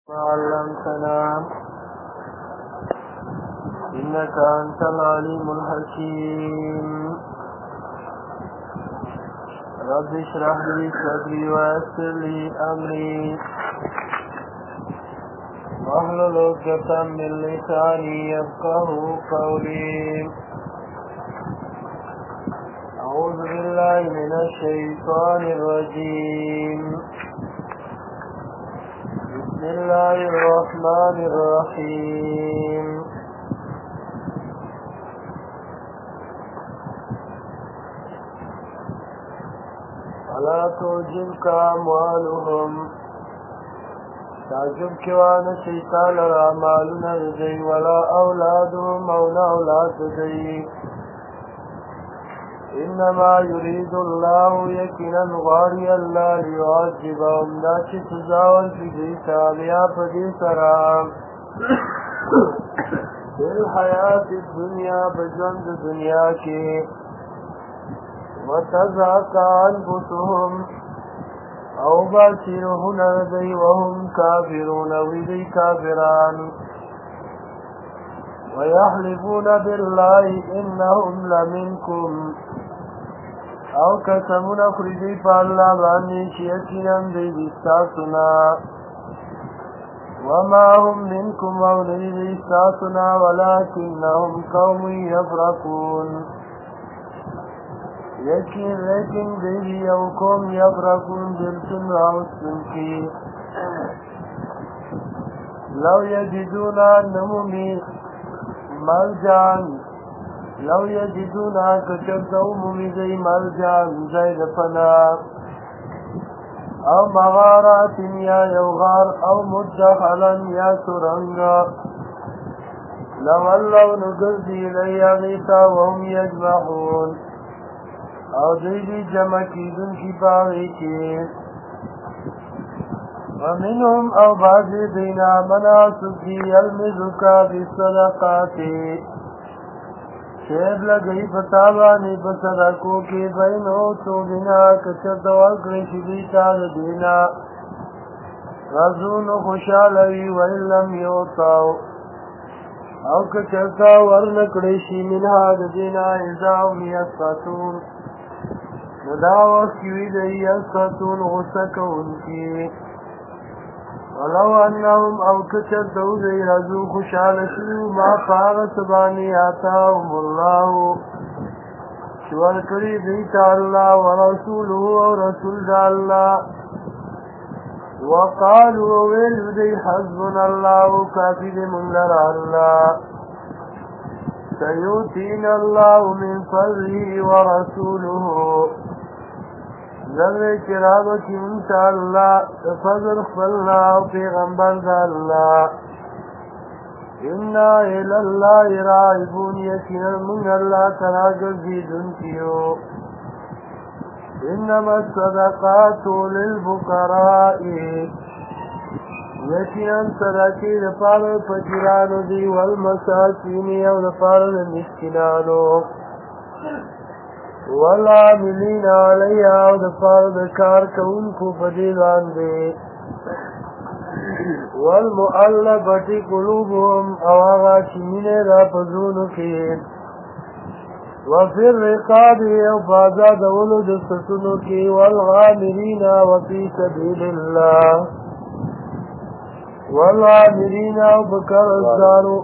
علمتنا إنك أنت العليم الحكيم. رب اشرح لي صدري ويسر لي أمري واحلل عقدة من لساني يفقهوا قولي. أعوذ بالله من الشيطان الرجيم. بسم الله الرحمن الرحيم. ولا تعجبك أموالهم تعجب كوان شيطان الأعمالنا لدي ولا أولادهم أو أولاد لدي إنما يريد الله يكنا غاري الله ليعذبهم ذات تزاول في دي تابعا فدي سرام في الحياة الدنيا بجند دنيا کی وتزهق أنفسهم أو باشرهن لدي وهم كافرون وذي كافران ويحلفون بالله إنهم لمنكم او قسمون خرجی پا اللہ بانی شیطنم دی استاسنا وما هم منكم مولید استاسنا ولكنهم قوم يفرقون لیکن دی یوکم یفرقون دلتن راوستن کی لو یجدونا نمومی ملجان لو یجدونا کچرتو ممیزی ملجان زید پنا او مغارات یا یوغار او مدخلا یا سرنگا لولو نگردی لیا غیتا وهم یجمعون او دیدی جمع کیدن کی باغی کی ومنهم او بعضی دینا مناسکی یلمزکا بصدقاتی شیب لگئی فتابانی بصدقو کی بینو تو بنا کچرت ورکرش بیتا دینا رزون خوشالوی ویلم یوتاو او کچرتا ورنکڑشی منها دینا ازاهم یسقطون نداوست کیوی دی یسقطون غسکون کی ولو انهم او کچرتو دی رزو خوشالشو ما فاغتبانی آتاهم الله شوال کری دیتا اللہ ورسوله و رسول دا اللہ وقالوا ویلو دی حسبنا اللہ کافی دی منلر اللہ سیوتین اللہ من فضله ورسوله ذرے چراغ کی انشاءاللہ فضل خفلنا و پیغمبر دا اللہ انا الاللہ رائبون یکینا من اللہ تراغ زیدن کیو انما الصدقات للفقراء یکینا صدقی دفار فجرانو دی والمساکین او دفار المسکنانو والعاملین علیہ او دفار دکار کونکو فدیلان دے والمؤلفة قلوبهم او آغا چمین را پزونو کی وفی الرقاب او بازاد اولو دستسنو کی والغامرین وفی سبیل اللہ والغامرین او بکر ازدارو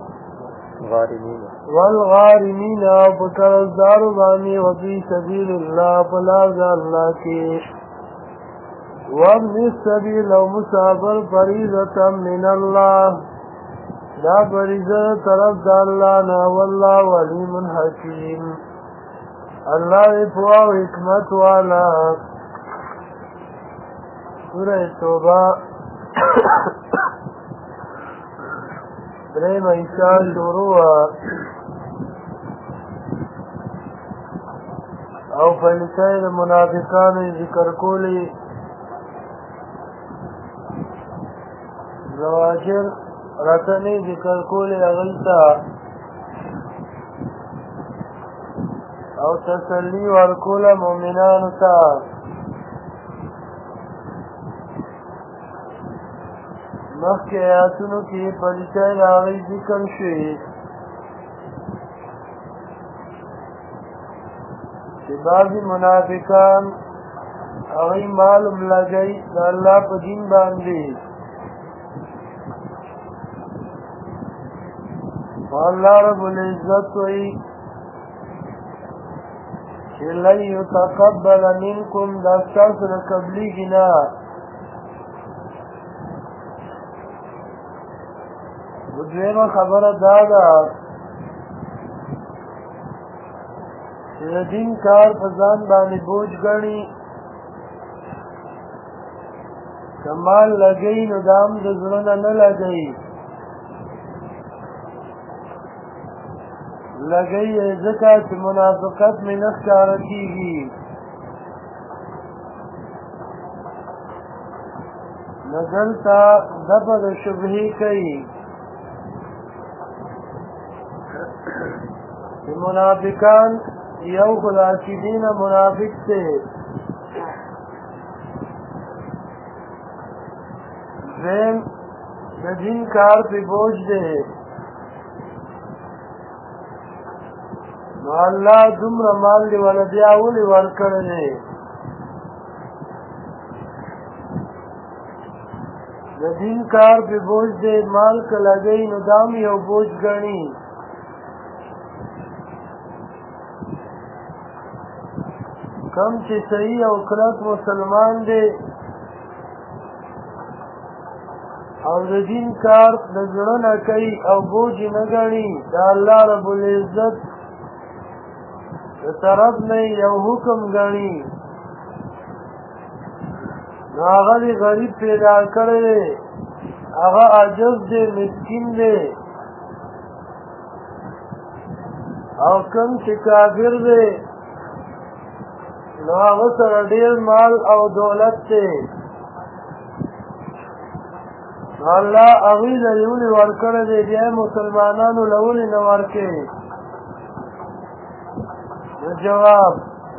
والغارمین او بکر ازدارو بانی وفی سبیل اللہ فلاز اللہ کی وابن السبیل او مسافر فریضتا من اللہ دا فریضت طرف دا اللہ نا واللہ علیم حکیم اللہ افوا و حکمت والا. سورہ توبہ دریم ایسا شروع او فلسائی دا منافقان ذکر کولی زواجر رتنی ذکر کولی اغلتا او تسلی ورکول مومنانو تا مخکې آیاتونو کې پریچای د هغوی ذکر شوي چې بعضې منافقان هغوی مال هم لګوي د الله په دین باندې الله رب العزت وایي چې لن یتقبل منکم دا ستاسو نه قبلیږي نه دویمه خبره دا ده چې د دین کار په ځان باندې بوج ګڼي که مال لګوي نو دا هم د زړه نه نه لګوي لګوي یې ځکه چې منافقت مې نه ښکاره کېږي نو دلته دفع د شبهې کوي چې منافقان یو خو د عقیدې نه منافق دی دویم د دین کار پې بوج دی نو الله دومره مال دی وله بیا ولې ورکړی دی د دین کار پې بوج دی مال که لګوي نو دا هم یو بوج ګڼي کم چې صحیح او کلک مسلمان دی او د دین کار د زړه نه کوي او بوج نه ګڼي د الله رب العزت د طرف نه یو حکم ګڼي نو هغه دې غریب پیدا کړی دی هغه عاجز دی مسکین دی او کم چې کافر دی نو هغه سره ډېر مال او دولت دی نو الله هغوی له یې ولې ورکړی دی بیا یې مسلمانانو له ولې نه ورکوي نو جواب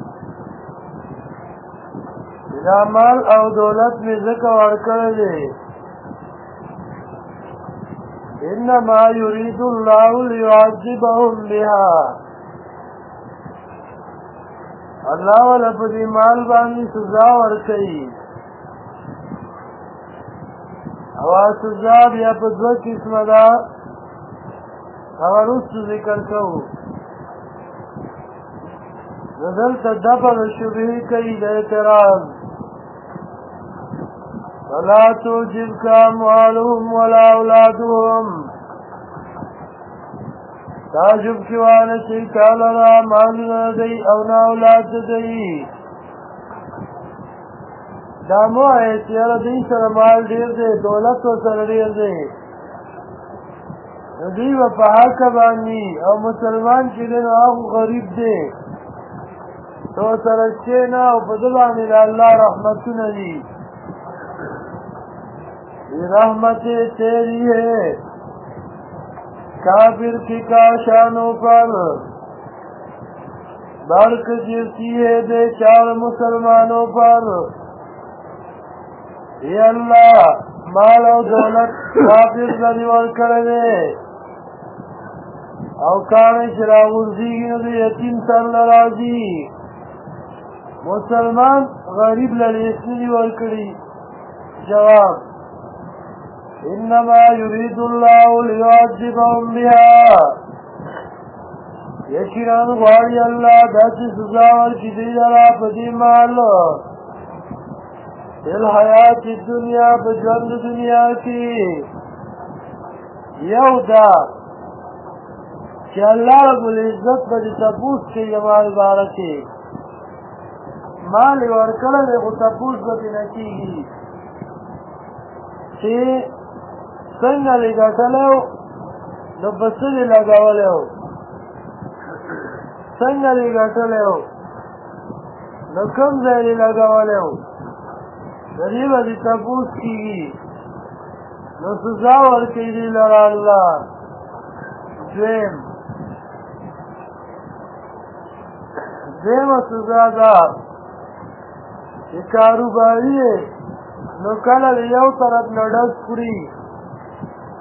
دا مال او دولت مې ځکه ورکړی دی انما یرید الله لیعذبهم بها الله والا په دې مال باندې سزا ورکوي او سزا بیا په دوه قسمه ده هغه وروسته ذکر کوو نو دلته دفع د شبهې کوي د اعتراض فلا تعجبک اموالهم ولا اولادهم تعجب کی وانه چې کاله را مالونه دی او نه اولاد دی دا مو وایي چې یاره دوی سره مال ډېر دی دولت ورسره ډېر دی نو دوی به په حقه باندې او مسلمان چې دی نو هغه غریب دی تو سره کښېنه او په ده باندې د الله رحمتونه دي رحمتیں تیری ہے کافر کی کاشانوں پر برق گرتی ہے بے چار مسلمانوں پر اے اللہ مال و دولت کافر لدی ورکڑنے او کانے چراغوزیگی ندی یتیم سر لرازی مسلمان غریب للیسنی ورکڑی جواب انما يريد الله ليعذبهم بها یقینا غواړي الله داسې سزا ورکړي دوی لره په دې مال فی الحیات الدنیا په ژوند دنیا کې یو دا چې الله رب العزت به دې تپوس کوي د مال باره کې مال یې ورکړی دی خو تپوس به دې نه کېږي چې څنګه دې ګټلی و نو په څه دې لګولی و څنګه دې ګټلی و نو کوم ځای دې لګولی و د دې به دې تپوس کېږي نو سزا ورکوي دې لره الله دویمه سزا ده چې کاروباري یې نو کله د یو طرف نه ډز کړي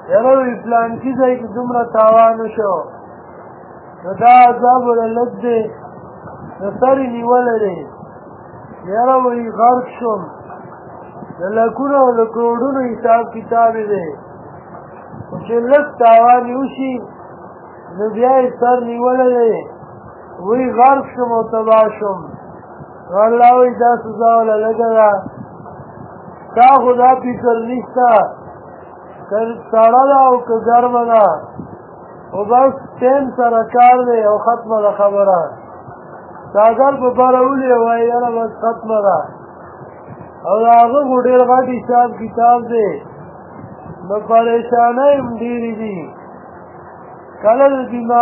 یاره وی پلانکي ځای کې دومره تاوان وشو نو دا عذاب وللت دی نو سر یې نیولی دی یاره وی غرق شوم د لکونو او د کروړونو حساب کتاب یې دی خو چې لږ تاوان یې وشي نو بیا یې سر نیولی دی وی غرق شوم او تباه شوم نو الله وی دا سزا وله لږه ده تا خو دا فکر نشته که سړه ده او که ګرمه ده خو بس ټیم سره کار دی او ختمه ده خبره څادر په بره ولې وایي یاره بس ختمه ده او د هغه خو ډېر غټ حساب کتاب دی نو پریشانۍ هم ډېرې دي کله د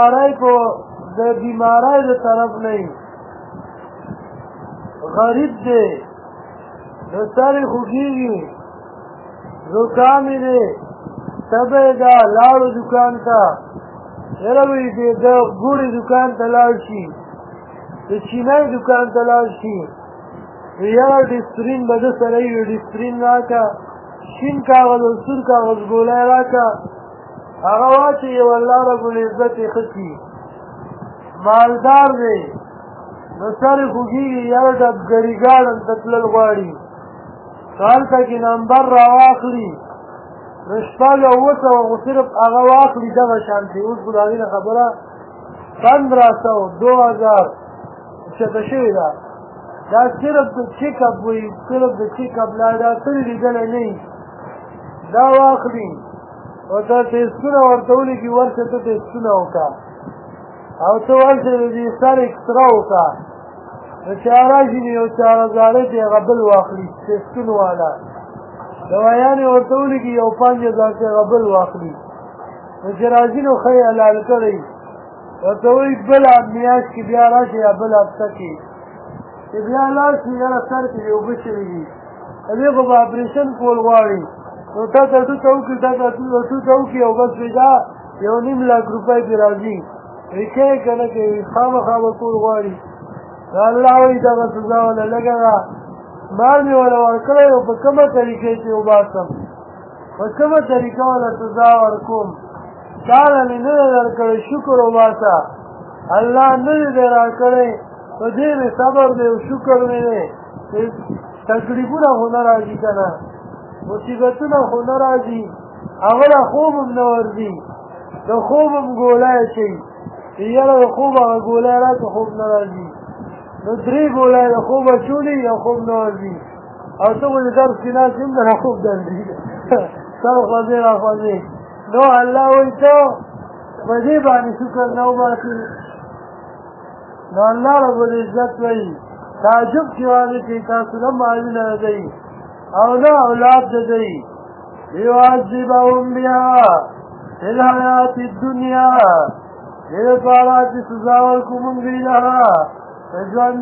بیمارۍ د طرف نه غریب دی د سر یې خوږېږي زکام یې دی تبه یې ده لاړو دکان ته یاره وایي د ګوړې دکان ته لاړ شي د چینی دکان ته لاړ شي یاره ډسپرین به ده سره وي ډسپرین راکړه شین کاغذ او سور کاغذ ګولی راکړه هغه واچوي او الله ربالعزت یې ښه کړي مالدار دی نو سر یې خوږېږي یاره ډبګري ګاډن ته تلل غواړي هلته کې نمبر راواخلي نو شپږ او اووه سوه خو صرف هغه واخلي دغه شانتې اوس خو د هغې نه خبره 1500 2000 چته شوې ده دا صرف د چیک اپ وي صرف د چیک اپ لا دا څه لیدلی نه وي دا واخلي او ته ټېسټونه ورته ولیکي ورشه ته ټېسټونه وکړه او ته ورشه د دې سر اکسرا وکړه نو چې راشي نو یو 4000 دی هغه بل واخلي ټېسټونو والا دوایانې ورته ولیکي یو 5000 دی هغه بل واخلي نو چې راځي نو ښه یې حلال کړی ورته وایي بله میاشت کې بیا راشي یا بله هفته کې چې بیا لاړ شي یاره سر کې اوبه شوي دي دې خو به اپرېشن کول غواړي نو تا ته ټوټه وکړي تا ته ټوټه وکړي او بس دا 1.5 لک روپۍ پرې راځي وایي که یې که نه کوي خامخا به کول غواړي الله وایي دغه سزا وله لږه ده مال مې وله ورکړی او په کومه طریقې چې وباسم په کومه طریقه وله سزا ورکوم تاله مې نه دی درکړی شکر وباسه الله نه دی دی راکړی په دې مې صبر دی او شکر مې دی تکلیفونه خو نه راځي که نه مصیبتونه خو نه راځي هغه له خوب هم نه ورځي د خوب هم ګولی اچوي چې یاره د خوب هغه ګولی راکړه خوب نه راځي نو 3 ګولی د خوب اچولي او خوب نه ورځي او ته خو د درس کې ناست یم دله خوب درځي سر خوځې را خوځې نو الله وایي ته په دې باندې شکر نه وباسې نو الله ربالعزت وایي تعجب چې واضح کوي تاسو نه مالونه نه دی او نه اولاد نه دی لیعذبهم بها فی الحیات الدنیا دې لپاره چې سزا ورکړو موږ دوی لره په ژوند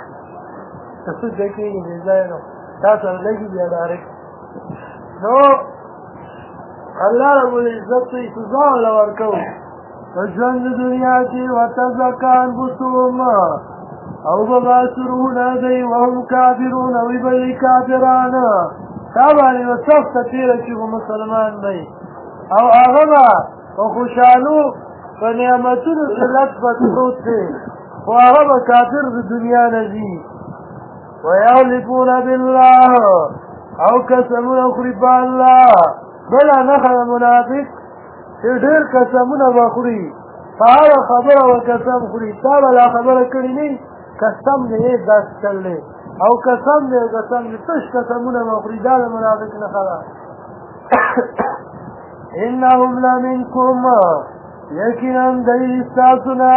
څه کېږي بې ځایه نو تا سره لګي بیا ډارک نو الله ربالعزت وایي سزا وله ورکوو په ژوند دنیا کې وتزکا انفسهم او بباسرونه دی وهم کافرون وی بلی کافران تا باندې به سخته تېره شي خو مسلمان دی او هغه به په خوشحالو په نعمتونو کې لټ پټ پروت دی خو هغه به کافر د دنیا نه ځي ویحلفون بالله او قسمونه خوري په الله بله نښه د منافق چې ډېر قسمونه به خوري په هره خبره به قسم خوري تا به لا خبره کړې نه قسم دی یې داسې چل دی او قسم دی او قسم دی تش قسمونه به خوري دا د منافق نښه ده انهم لمنکم یقینا دی ستاسو نه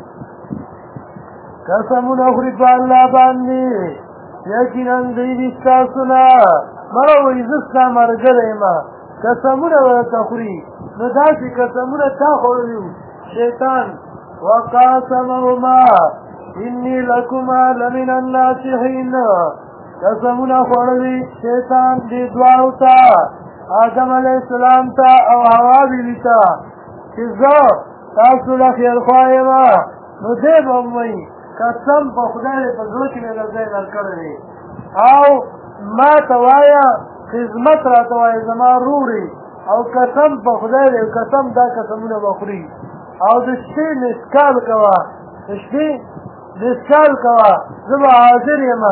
قسمونه خوري په الله باندې یقینا دی ستاسو نه مړه وایي زه ستا ملګری یم قسمونه به ورته خوري نو داسې قسمونه تا خوړلي وو شیطان وقاسمهما انی لکما لمن الناصحین قسمونه خوړلي شیطان دې دواړو ته آدم علیه السلام ته او حوا بیبي ته چې زه تاسو له خیرخوا یم نو دی به هم وایي قسم په خدای دی په زړه کې مې له ځای درکړی دی او ما ته وایه خدمت راته وایه زما رورې او قسم په خدای دی قسم دا قسمونه به خوري او د شپې مسکال کوه د شپې مسکال کوه زه به حاضر یم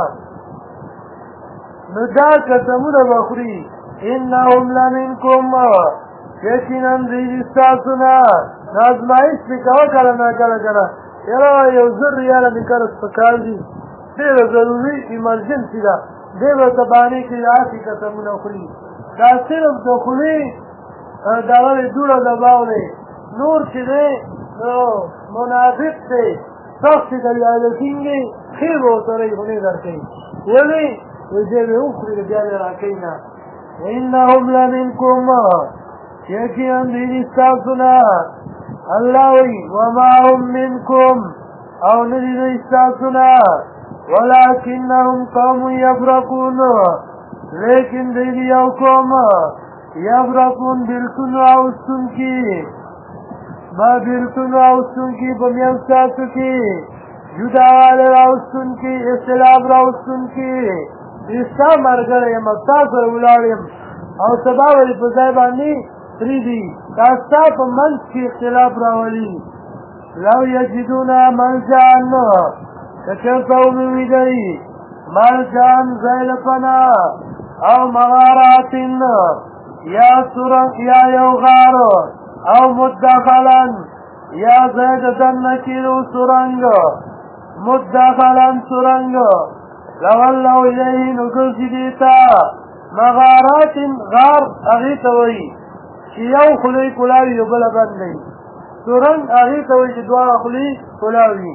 نو دا قسمونه به خوري انهم لمنکم یقینا دوی ستاسو نه ازمایش پې کوه کله نه کله کله یاره یو زر ریاله مې کله سپکال دي ډېره ضروري ایمرجنسي ده دی به ته بانې کړي هسې قسمونه خوري دا صرف د خولې دغه دی دوړه دباو دی نور چې دی نو منافق دی سخت چې دریاده ټینګې ښې به ورسره یې خولې در کوي ولې وایي دی به وخوري بیا دې را کوي نه انهم لمنکم یقینا دوی دي ستاسو نه الله وایي وما هم منکم او نه دي دوی ستاسو نه ولكنهم قوم يفرقون لیکن دوی دي یو قوم یفرقون بلکن راوستون کی ما بلکن راوستون کی په میان ستاسو کې جداوالی راوستون کی اختلاف راوستون کی ستا ملګری یم ستا سره ولاړ یم او سبا ولې په ځای باندې پرېږدي دا ستا په منځ کې اختلاف راولي لو یجدون ملجأ که چېرته ومویدی ملجأ ځای له پناه او مغارات یا سرنگ یا یو غار او مدخلا یا ځای د دننه کېدو سرنګ مدخلا سرنګ لولو الیه نو ګرځي دې ته مغارات غار هغې ته وایي چې یو خولۍ کلاو وي یو بله بند دی سرنګ هغې ته وایي چې دواړه خولۍ کلاو وي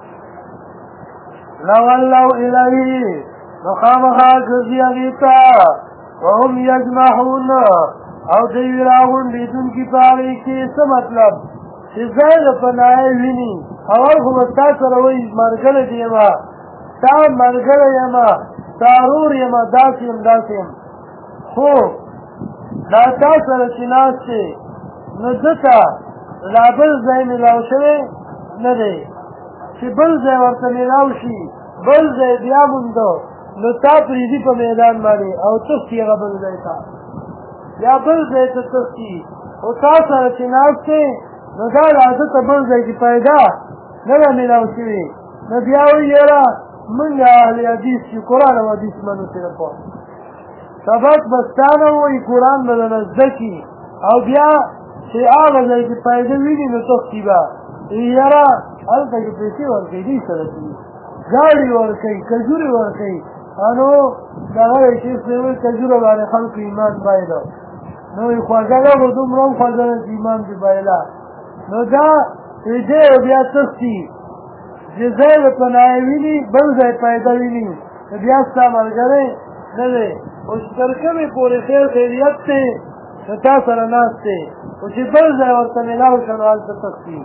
لولو الیه نو خامخا ګرځي هغې ته وهم یجمحون او دوی راغونډېدونکي په هغې کې څه مطلب چې ځای د پناهۍ ویني اول خو به تا سره وایي ملګری دې یم تا ملګری یم تا ورور یم داسې یم داسې یم خو دا تا سره چې ناست دی نو ده ته لا بل ځای میلاو شوی نه دی چې بل ځای ورته میلاو شي بل ځای بیا مونده نو تا پرېږدي په میدان باندې او تښتي هغه بل ځای ته یا بل ځای ته تښتي خو تا سره چې ناست دی نو دا د ده ته بل ځای کې پیدا نه ده میلاو شوي نو بیا وایي یاره مونږ اهل حدیث چې قرآن او حدیث منو صرف سبق به ستا نه وایي قرآن به درنه زده کړي او بیا چې هغه ځای کې پیدا ویني نو تښتي به یاره هلته کې پیسې ورکوي دوی سره کوي ګاډي ورکوي کجورې ورکوي نو دغه شیخ صاحب وایي کجوره باندې خلکو ایمان بایله نو وایي خوږه ده خو دومره هم خوږه ده چې ایمان دې بایله نو دا دی بیا تښتي چې ځای د پناهۍ ویني بل ځای پیدا ویني بیا ستا ملګری نه دی خو چې تر کومې پورې خیر خیریت دی نو تا سره ناست دی خو چې بل ځای ورته میلاو شه نو هلته تښتي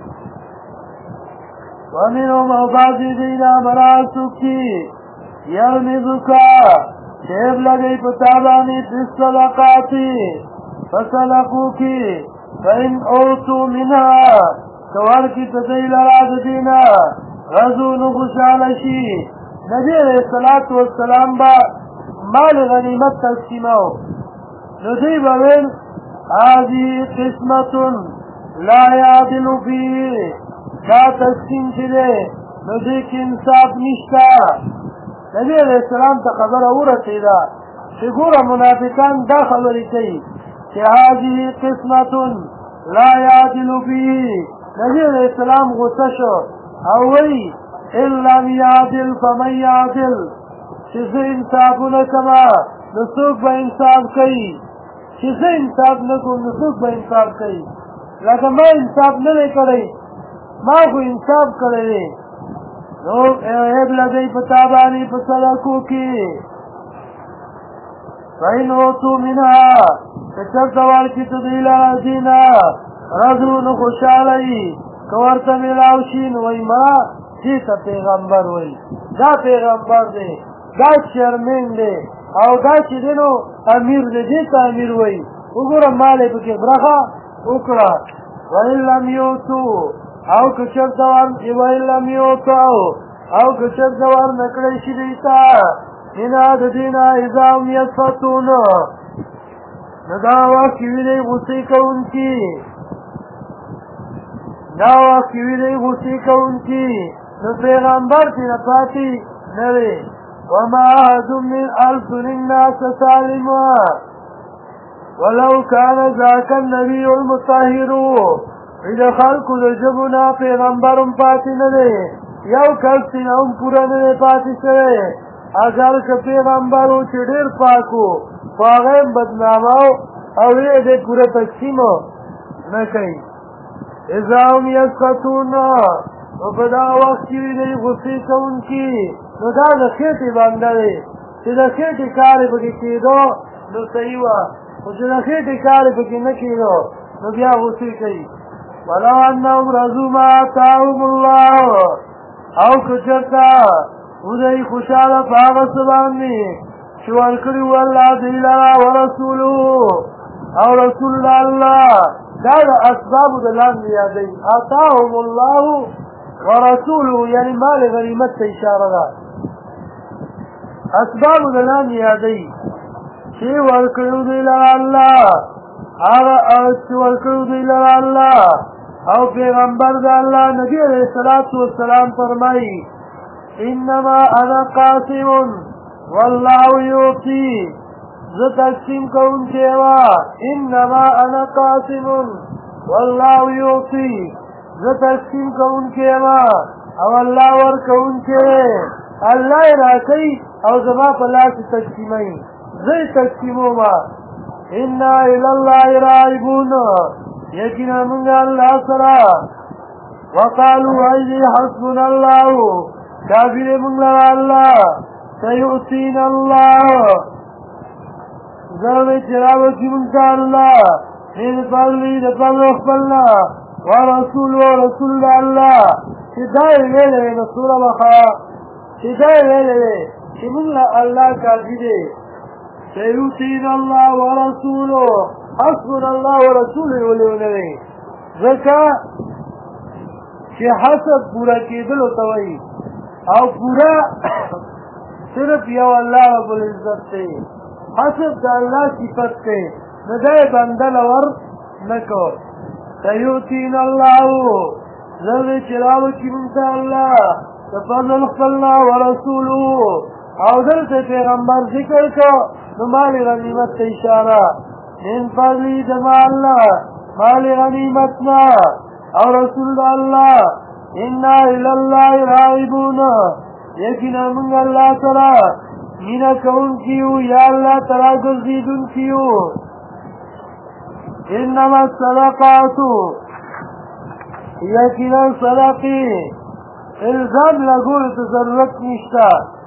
ومنهم او بعضې دوی نه مراد څوک چې یلمزوکه شیب لګوي په تا باندې فی الصدقات په صدقو کې فإن أوتوا منها که ورکړي ته دوی لره د دې نه غزو نو خوشحاله شي نبي علیه الصلاة والسلام به مال غنیمت تقسیمه نو دوی به ویل هذه قسمة لا يعدل فيه دا تقسیم چې دی نو دې کې انصاف نشته نبي علیه السلام ته خبره ورسېده چې ګوره منافقان دا خبرې کوي چې هذه قسمة لا يعدل فيه نبي علیه السلام غصه شو او وایي ان لم يعدل فمن يعدل چې زه انصافونه کړمه نو څوک به انصاف کوي چې زه انصاف نه کوم نو څوک به انصاف کوي لکه ما انصاف نه دی کړی ما خو انصاف کړی دی نو عیب لګوي په تا باندې په صدقو کې فإن أوتوا منها که چېرته ورکړي ته دوی لره دې نه رضو نو خوشحاله وي که ورته میلاو شي نو وایي ما دې ته پیغمبر وایي دا پیغمبر دی دا چیرمن دی او دا چې دی نو امیر دی دې ته امیر وایي وګوره مال یې پکې برخه وکړه وإن لم یؤتوا او که چېرته وإن لم یؤتوا او که چېرته ورنکړی شي دوی ته منها د دې نه اذا هم یسفتون نو دا وخت کې وینئ غصې کوونکي دا وخت کې وینئ غصې کوونکي نو پیغمبر چې نه پاتې نه دی وما أحد من ألسن الناس سالما ولو كان ذاك النبي المطهر إذا خلقوا لجبنا پیغمبرم پاتې نه دی یو کس چې نه هم پوره نه دی پاتې شوی اگر که پیغمبر و چې ډېر پاک و خو هغه هم بدنامه او یې دې پوره تقسیم نه کوي اذا هم یسقطون نو په دغه وخت کې وینئ غصې کوونکي نو دا د خېټې بنده دی چې د خېټې کار یې پکې کېدو نو صحیح وه خو چې د خېټې کار یې پکې نه کېدو نو بیا غصې کوي ولو انهم رضوا ما آتاهم الله او که چېرته ودی خوشحاله په هغه څه باندې چې ورکړي وو الله دوی لره ورسولو او رسول الله دا د اسبابو د لاندې یادوي آتاهم الله ورسوله یعنی مال غنیمت ته اشاره ده اسبابو د لاندې یادوي چې ورکړي دوی لره الله هغه چې ورکړي دوی لره الله او پیغمبر د الله نبی علیه الصلاة والسلام فرمایي انما انا قاسم والله يعطي زه تقسیم کوونکی وا انما انا قاسم والله يعطي زه تقسیم کوونکی وا او الله ورکوونکی الله یې راکوي او زما په لاس تقسیموي زه یې تقسیمومه انا الی الله راغبون یقینا موږ الله سره وقالوا ایدی حسبنا الله کافر موږ لره الله سیؤتینا الله زرد چې راوکي موږ ته الله من فضلې د فضل خپلنا ورسول الله چې دا یې ویلې نو سوره بقره چې دا یې ویلې چې موږ له الله کافي دی سیؤتینا الله ورسوله حسبنا الله ورسوله ولونوي ځکه چې حسب پورا کېدلو ته وایي او پورا صرف یو الله رب العزت دی حسب د الله صفت دی نو دا یې بنده لور نه کو سیؤتینا الله زر چې راوکي موږ ته الله د فضل خپلنا ورسوله او دلته پیغمبر ذکر کو نو مال غنیمت ته اشاره من فضلی دما اللہ مال غنیمتنا او رسول اللہ انا الاللہ راغبون یقینا من اللہ ترا مینا کون کیو یا اللہ ترا گزیدن کیو انما الصدقاتو یقینا صدقی الزام لگول ضرورت نشتا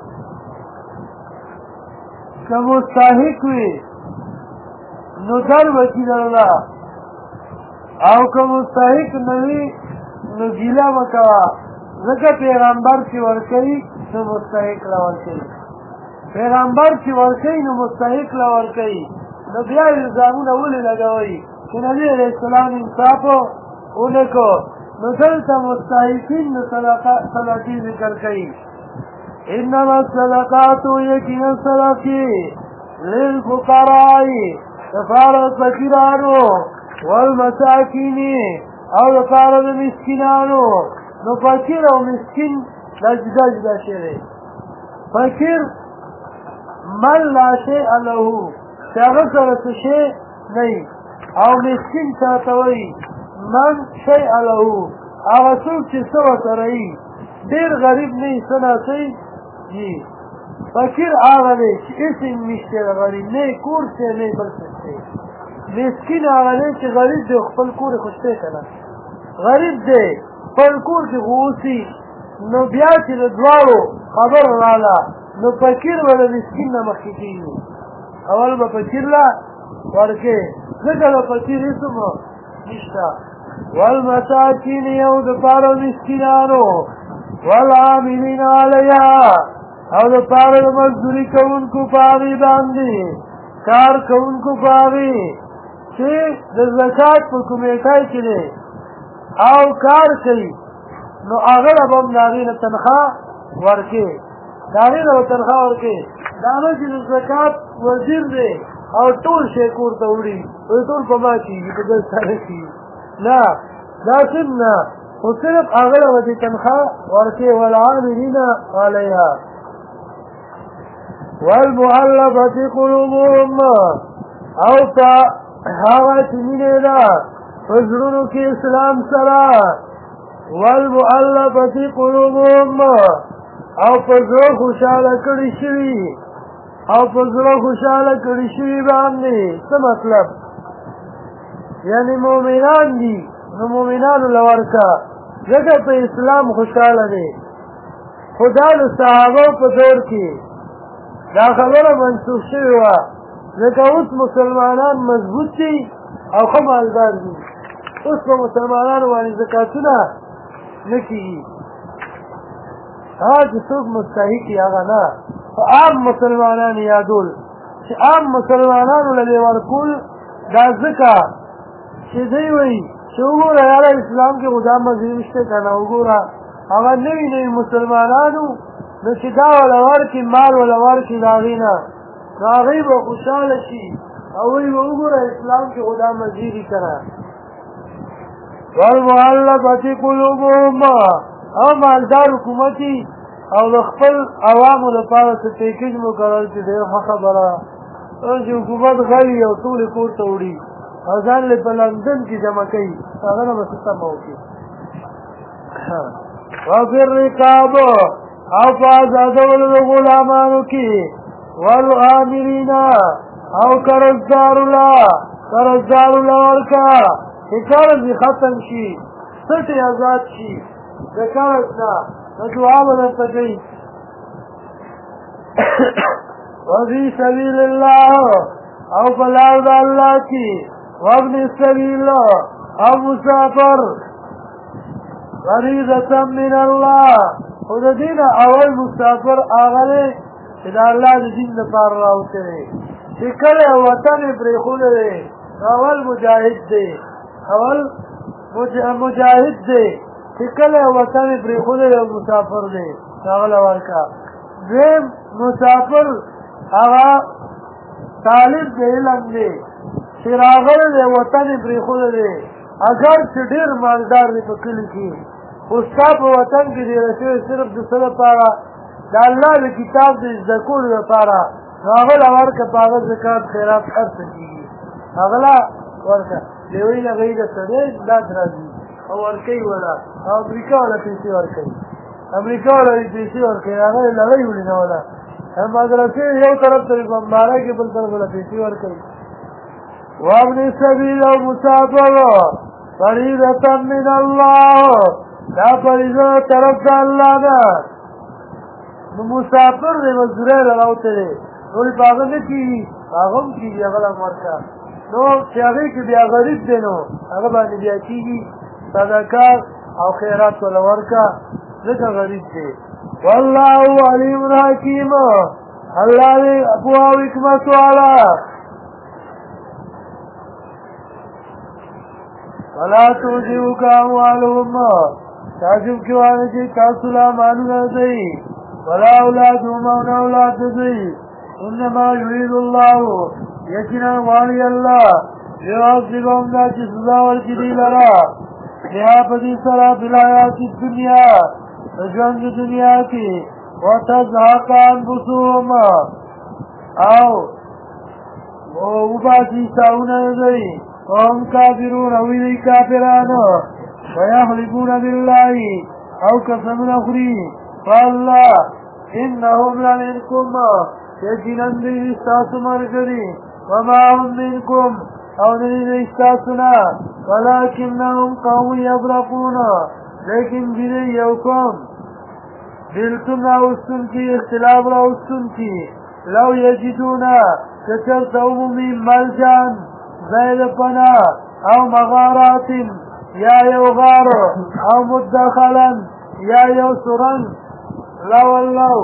که مستحق وی نو در وکی درلا او که مستحق نوی نو گیلا مکوا ځکه پیغمبر چې ورکوي نو مستحق لا ورکوي پیغمبر چې ورکوي نو مستحق لا ورکوي نو بیا الزامونه ولې لګوي چې نبي علیه السلام انصاف ونکو نو دلته مستحقین نو صدقې ذکر کوي انما الصدقات یقینا صدقې للفقراء دفار فقیرانو والمساکین او دفار مسکینانو نو فقیر او مسکین دا جدا جدا شوی فقیر من لا شیء له چې هغه سره څه شی نه او مسکین چاته وایي من شیء له هغه څوک چې څه ورسره وي ډېر غریب نه وي څه ناڅه وي فقیر هغه دی چې هېڅ یې نشته د غریب نه کور شی نه بل څه شی مسکین هغه دی چې غریب دی خپل کور یې خو شته که نه غریب دی خپل کور کې خو اوسي نو بیا چې د دواړو خبر راله نو فقیر به د مسکین نه مخکې کېږي اول به فقیر له ورکې ځکه د فقیر اسم نشته والمساکین یو دپاره مسکینانو والعاملین علیها او دپاره د مزدوري کوونکو په هغې باندې کار کوونکو په هغې چې د زکات په کمیټه کې دی او کار کوي نو هغه له به هم د هغې نه تنخواه ورکې د هغې نه به تنخواه ورکې د هغه چې د زکات وزیر دی او ټول شی کور ته وړي ټول په ما کېږي په دل سره کېږي نه دا سم نه خو صرف هغه له ودې تنخواه ورکړي والعاملین علیها والمؤلفة قلوبهم او تا هغه چې مینې ده په زړونو کې اسلام سره والمؤلفة قلوبهم او په زړه خوشحاله کړي شوي باندې څه مطلب یعنی مؤمنان دي نو مؤمنانو له ورکه ځکه په اسلام خوشحاله دي خدا د صحابه په دور کې دا خبره منسوخ شوې وه ځکه اوس مسلمانان مضبوط دي او ښه مالدار دي اوس په مسلمانانو باندې زکاتونه نه کېږي هغه چې څوک مستحق وي هغه نه په عام مسلمانان یادول چې عام مسلمانانو له دې ورکول دا ځکه چې دوی وایي چې وګوره یاره اسلام کې خو دا مذهب شته که نه وګوره هغه نوي نوي مسلمانانو نو چې دا وله ورکړي مال وله ورکړي د هغې نه نو هغوی به خوشحاله شي او وایي به وګوره اسلام کې خو دا مذهب وي که نه والمؤلفة قلوبهم او مالدار حکومتي او د خپل عوامو لپاره څه پیکیج مقرر کړي ډېره ښه خبره چې حکومت غلي او ټولې کور ته وړي او ځان یې په لندن کې جمع کوي هغه نه به څه تمه وکړي وفي الرقاب او په ازادولو د غلامانو کې والغامرین او قرضدارو له ورکه چې قرض یې ختم شي څټ یې ازاد شي د قرض نه نو دعا به درته کوي وفي سبیل الله او په لار د الله کې وابن السبیل او مسافر فریضة من الله خو د دې نه اول مسافر هغه دی چې د الله د دین لپاره راوتی دی چې کله وطن یې پرېښولی دی اول مجاهد دی چې کله وطن یې پرېښولی دی مسافر دی هغه له ورکه دویم مسافر هغه طالب د علم دی چې راغلی دی وطن یې پرېښولی دی اگر چې ډېر مالدار دی په کلي کې خو ستا په وطن کې ډېره شوې صرف د څه لپاره د الله د کتاب د زده کولو لپاره نو هغه له ورکه په هغه زکات خیرات هر څه کېږي هغه له ورکه ډېوۍ نه غوي د سړی داد راځي او ورکوي وله او امریکا وله پیسې ورکوي هغه یې لغوي وړي نه وله مدرسې یو طرف ته بمباره کې بل طرف وله پیسې ورکوي وابن السبیل او مسافر فریضة من الله دا فریضه طرف د الله ده نو مسافر دی مزدورۍ له راوتی دی نو په هغه نه کېږي هغه هم کېږي هغه له ورکه نو چې هغې کې بیا غریب دی نو هغه باندې بیا کېږي صدقه او خیرات وله ورکه ځکه غریب دی والله علیم حکیم الله دی پوه او حکمت والا ولا توجبك اموالهم تعجب کې وانه چې تاسو لا مالونه دی ولا اولادهم او اولاد دی انما يريد الله یقینا غواړي الله يعذبهم دا چې سزا ورکړي دوی لره بیا په دې سره بلایات دنیا ژوند د دنیا کې وتزهق انفسهم او وباسي ساونه دی هم کافرون او دی کافرانو ویحلفون بالله او قسمنا خوري فالله انهم لمنكم یقینا دی استاسو مرګري وما هم منكم او دی استاسونا ولكنهم قوم يفرقون لیکن دیده یو قوم بلکن راوستن کی اختلاف راوستن کی لو یجدونا کچرت عمومی ملجان زید پنا او مغارات یا یو غار او مدخلا یا یو سرن لو اللو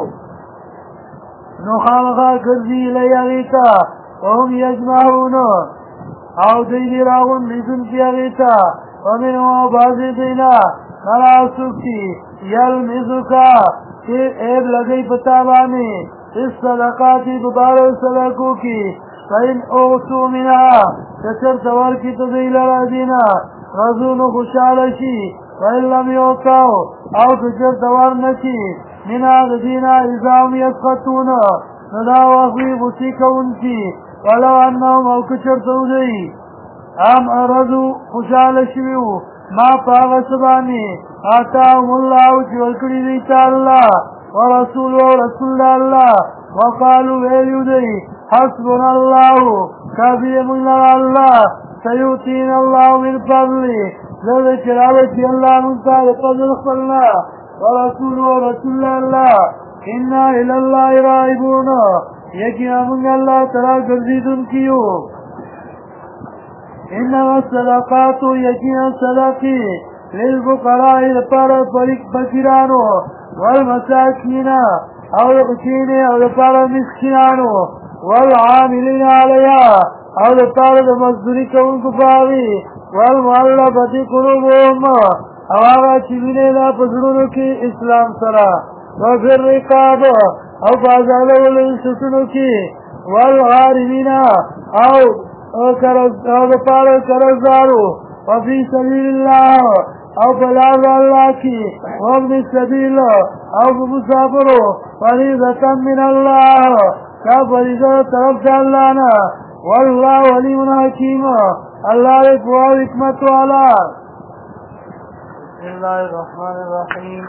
نخالقا کرزی لیغیتا وهم یجمعون او دیدی راغن لیدن کی اغیتا ومنو بازی دینا خلاصوکی یلمزوکا کہ عیب لگئی پتابانی اس صدقاتی ببارو صدقو کی فإن أوتوا منها كشرت وركي تذيل الذين رزون خشالشي وإن لم يوتوا أو كشرت ورنشي من الذين إذا هم يسقطون ندا وخيب سيكونتي ولو أنهم أو كشرت ذي أم أرضوا خشالشي ما پاغ سبانی آتاهم الله چوالکڑی دیتا اللہ ورسول ورسول اللہ وقالوا ویلیو دی حسبنا الله کافی من الله سيؤتينا الله من فضله ذل چراوتی اللہ منتا لقدر خلنا ورسول الله إنا إلى الله راغبون یقینا من اللہ ترا گردیدن کیو إنما الصدقات يكين صدقي للفقراء لپاره فقيرانو والمساكين او لقشين او لپاره مسكينانو والعاملين عليها او لپاره مزدوري کوونکو باغي والمؤلفة قلوبهم او هغه چې ویني لا پزړونو کې اسلام سره وفي الرقاب او بازارولو سسونو کې والغارمين او کرزارو وفي سبيل الله او بلاغ الله کی وابن السبيل او بمسافرو فريضة من الله كفريضة طرف جالانا والله ولينا حكيم الله لقوى حكمت والا بسم الله الرحمن الرحيم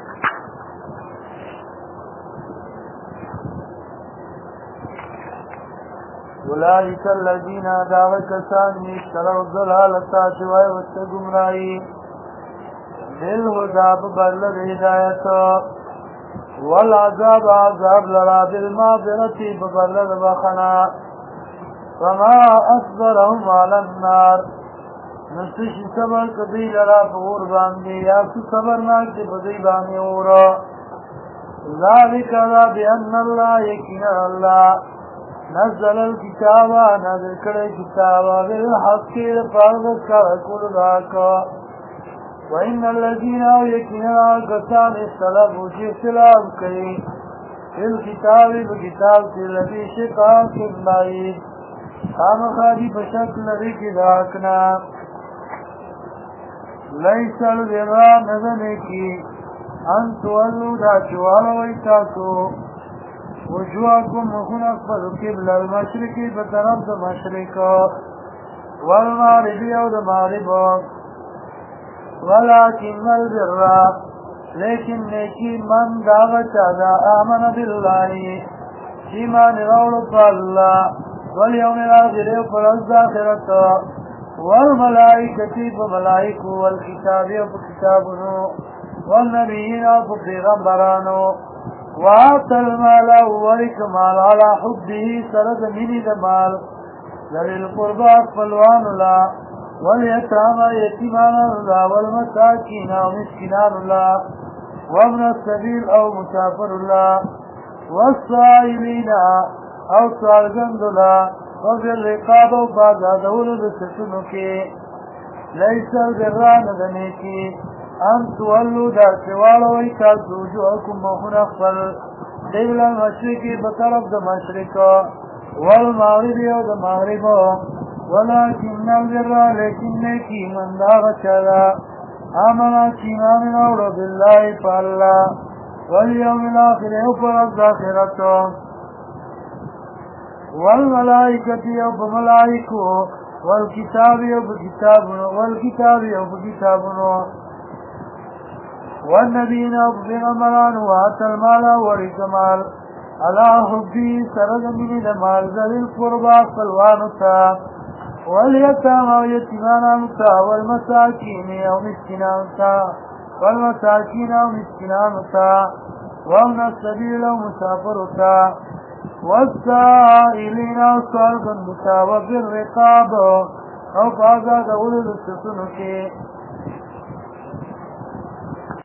أولئك الذين دعوا كسان اشتروا الضلالة سوى والتقمرائي بالهدى ببلغ هداية والعذاب عذاب لرا بالمعذرة ببلغ بخنا فما أصبرهم على النار نستش صبر کدی لرا بغور باندی یا صبرناک دی بدی باندی اورا ذلك بأن الله يكين الله نزل الكتاب نزل کړه کتاب بالحق لپاره کول راکا وان الذين يكنوا قتال السلام وجسلام کوي الكتاب بكتاب الذي شقاق بعيد قام خادي بشكل لري کې راکنا ليس البر نزل کی ان تولوا دا چوالو ایتاسو وجوهكم مخون اقبل قبل المشرق بطرف دا مشرق والمغرب او دا مغرب ولكن البر لیکن نیکی من داغتا دا آمن بالله ایمان روڑ فالله والیوم الاخر وفرز آخرت والملائکتی فملائک والکتاب وفکتابنو والنبیین وفیغمبرانو وآت المال ورک مال على حبه سرد منی دمال للقربات فلوان لا واليتامى يتيمان لا والمساكين ومسكنان لا وابن السبيل او مسافر لا والسائلين او سالجند لا وفي الرقاب او بازادول بسسنك ليس البران دنيكي ان تولوا دا سوالو ایتاسو وجوهكم مخون اخفل قبل المشرق بطرف دا مشرق والمغرب او دا مغرب ولكن البر لیکن نیکی من دا بچالا آمنا کیمان اوڑو بالله فالله والیوم الاخر وفرز آخرتو والملائکتی او بملائکو والکتابی او بکتابنو والنبيين وبغمران وآت المال ورث مال على حبه سرد من المال ذوي القربى فالوانتا واليتامى ويتيمانتا والمساكين ومسكينانتا وابن السبيل ومسافرتا والسائلين وصالحا وفي الرقاب او فازا دول السسنك